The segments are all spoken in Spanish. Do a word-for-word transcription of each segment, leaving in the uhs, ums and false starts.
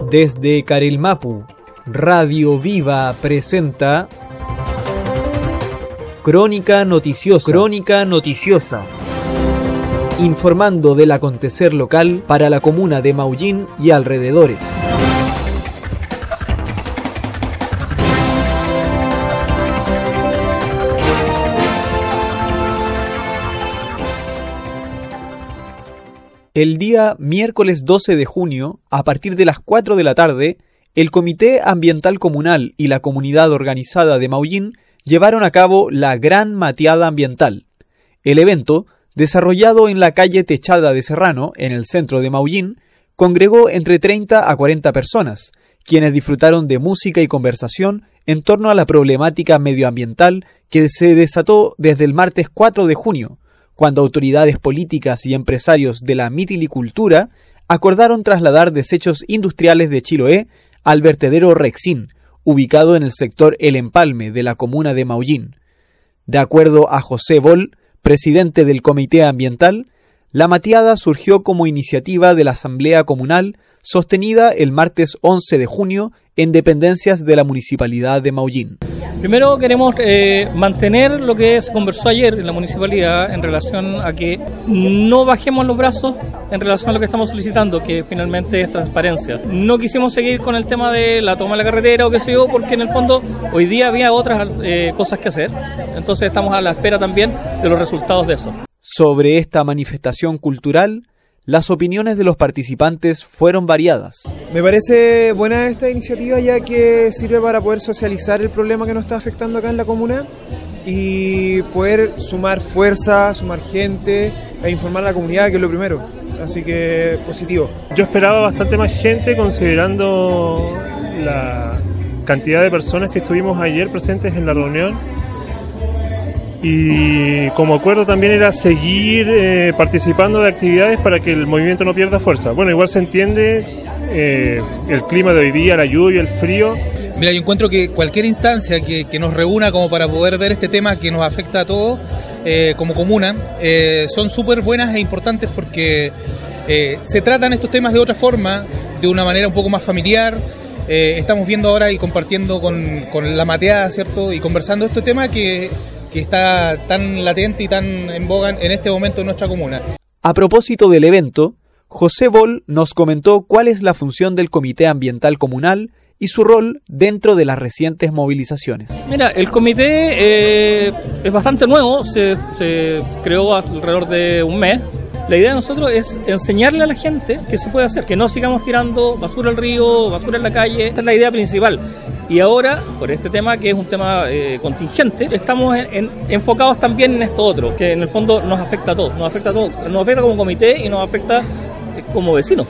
Desde Carelmapu, Radio Viva presenta Crónica Noticiosa. Crónica Noticiosa. Informando del acontecer local para la comuna de Maullín y alrededores. El día miércoles doce de junio, a partir de las cuatro de la tarde, el Comité Ambiental Comunal y la comunidad organizada de Maullín llevaron a cabo la Gran Mateada Ambiental. El evento, desarrollado en la calle Techada de Serrano, en el centro de Maullín, congregó entre treinta a cuarenta personas, quienes disfrutaron de música y conversación en torno a la problemática medioambiental que se desató desde el martes cuatro de junio, cuando autoridades políticas y empresarios de la mitilicultura acordaron trasladar desechos industriales de Chiloé al vertedero Rexín, ubicado en el sector El Empalme de la comuna de Maullín. De acuerdo a José Boll, presidente del Comité Ambiental, la mateada surgió como iniciativa de la Asamblea Comunal sostenida el martes once de junio en dependencias de la Municipalidad de Maullín. Primero queremos eh, mantener lo que se conversó ayer en la municipalidad en relación a que no bajemos los brazos en relación a lo que estamos solicitando, que finalmente es transparencia. No quisimos seguir con el tema de la toma de la carretera o qué sé yo, porque en el fondo hoy día había otras eh, cosas que hacer, entonces estamos a la espera también de los resultados de eso. Sobre esta manifestación cultural, las opiniones de los participantes fueron variadas. Me parece buena esta iniciativa, ya que sirve para poder socializar el problema que nos está afectando acá en la comuna y poder sumar fuerza, sumar gente e informar a la comunidad, que es lo primero. Así que positivo. Yo esperaba bastante más gente considerando la cantidad de personas que estuvimos ayer presentes en la reunión. Y como acuerdo también era seguir eh, participando de actividades para que el movimiento no pierda fuerza. Bueno, igual se entiende eh, el clima de hoy día, la lluvia, el frío. Mira, yo encuentro que cualquier instancia que, que nos reúna como para poder ver este tema que nos afecta a todos eh, como comuna, eh, son súper buenas e importantes porque eh, se tratan estos temas de otra forma, de una manera un poco más familiar. Eh, estamos viendo ahora y compartiendo con, con la mateada, ¿cierto? Y conversando este tema que... que está tan latente y tan en boga en este momento en nuestra comuna. A propósito del evento, José Boll nos comentó cuál es la función del Comité Ambiental Comunal y su rol dentro de las recientes movilizaciones. Mira, el comité eh, es bastante nuevo, se, se creó alrededor de un mes. La idea de nosotros es enseñarle a la gente qué se puede hacer, que no sigamos tirando basura al río, basura en la calle. Esta es la idea principal. Y ahora, por este tema, que es un tema eh, contingente, estamos en, en, enfocados también en esto otro, que en el fondo nos afecta a todos, nos afecta a todos, nos afecta como comité y nos afecta eh, como vecinos.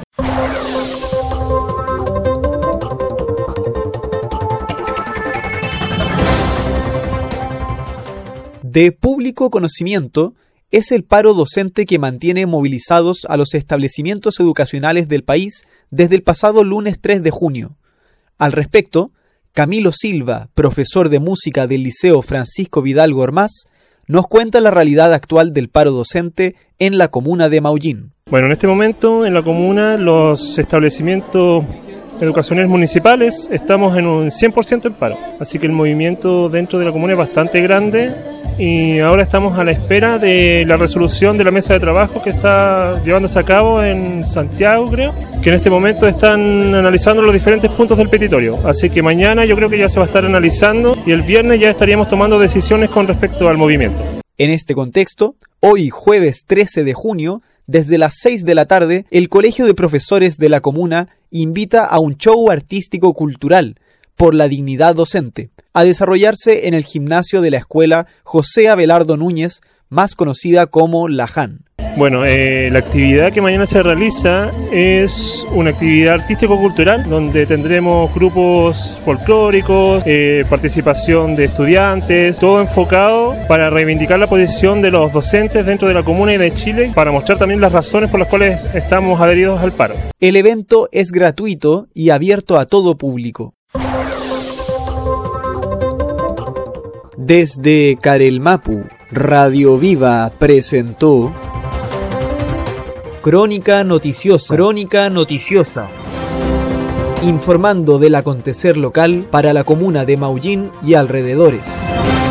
De público conocimiento es el paro docente que mantiene movilizados a los establecimientos educacionales del país desde el pasado lunes tres de junio. Al respecto, Camilo Silva, profesor de música del Liceo Francisco Vidal Gormaz, nos cuenta la realidad actual del paro docente en la comuna de Maullín. Bueno, en este momento en la comuna los establecimientos educacionales municipales estamos en un cien por ciento en paro, así que el movimiento dentro de la comuna es bastante grande y ahora estamos a la espera de la resolución de la mesa de trabajo que está llevándose a cabo en Santiago, creo, que en este momento están analizando los diferentes puntos del petitorio, así que mañana yo creo que ya se va a estar analizando y el viernes ya estaríamos tomando decisiones con respecto al movimiento. En este contexto, hoy jueves trece de junio, desde las seis de la tarde, el Colegio de Profesores de la comuna invita a un show artístico cultural por la dignidad docente, a desarrollarse en el gimnasio de la escuela José Abelardo Núñez, más conocida como La Jan. Bueno, eh, la actividad que mañana se realiza es una actividad artístico-cultural donde tendremos grupos folclóricos, eh, participación de estudiantes, todo enfocado para reivindicar la posición de los docentes dentro de la comuna y de Chile, para mostrar también las razones por las cuales estamos adheridos al paro. El evento es gratuito y abierto a todo público. Desde Carelmapu, Radio Viva presentó Crónica Noticiosa. Crónica Noticiosa. informando del acontecer local para la comuna de Maullín y alrededores.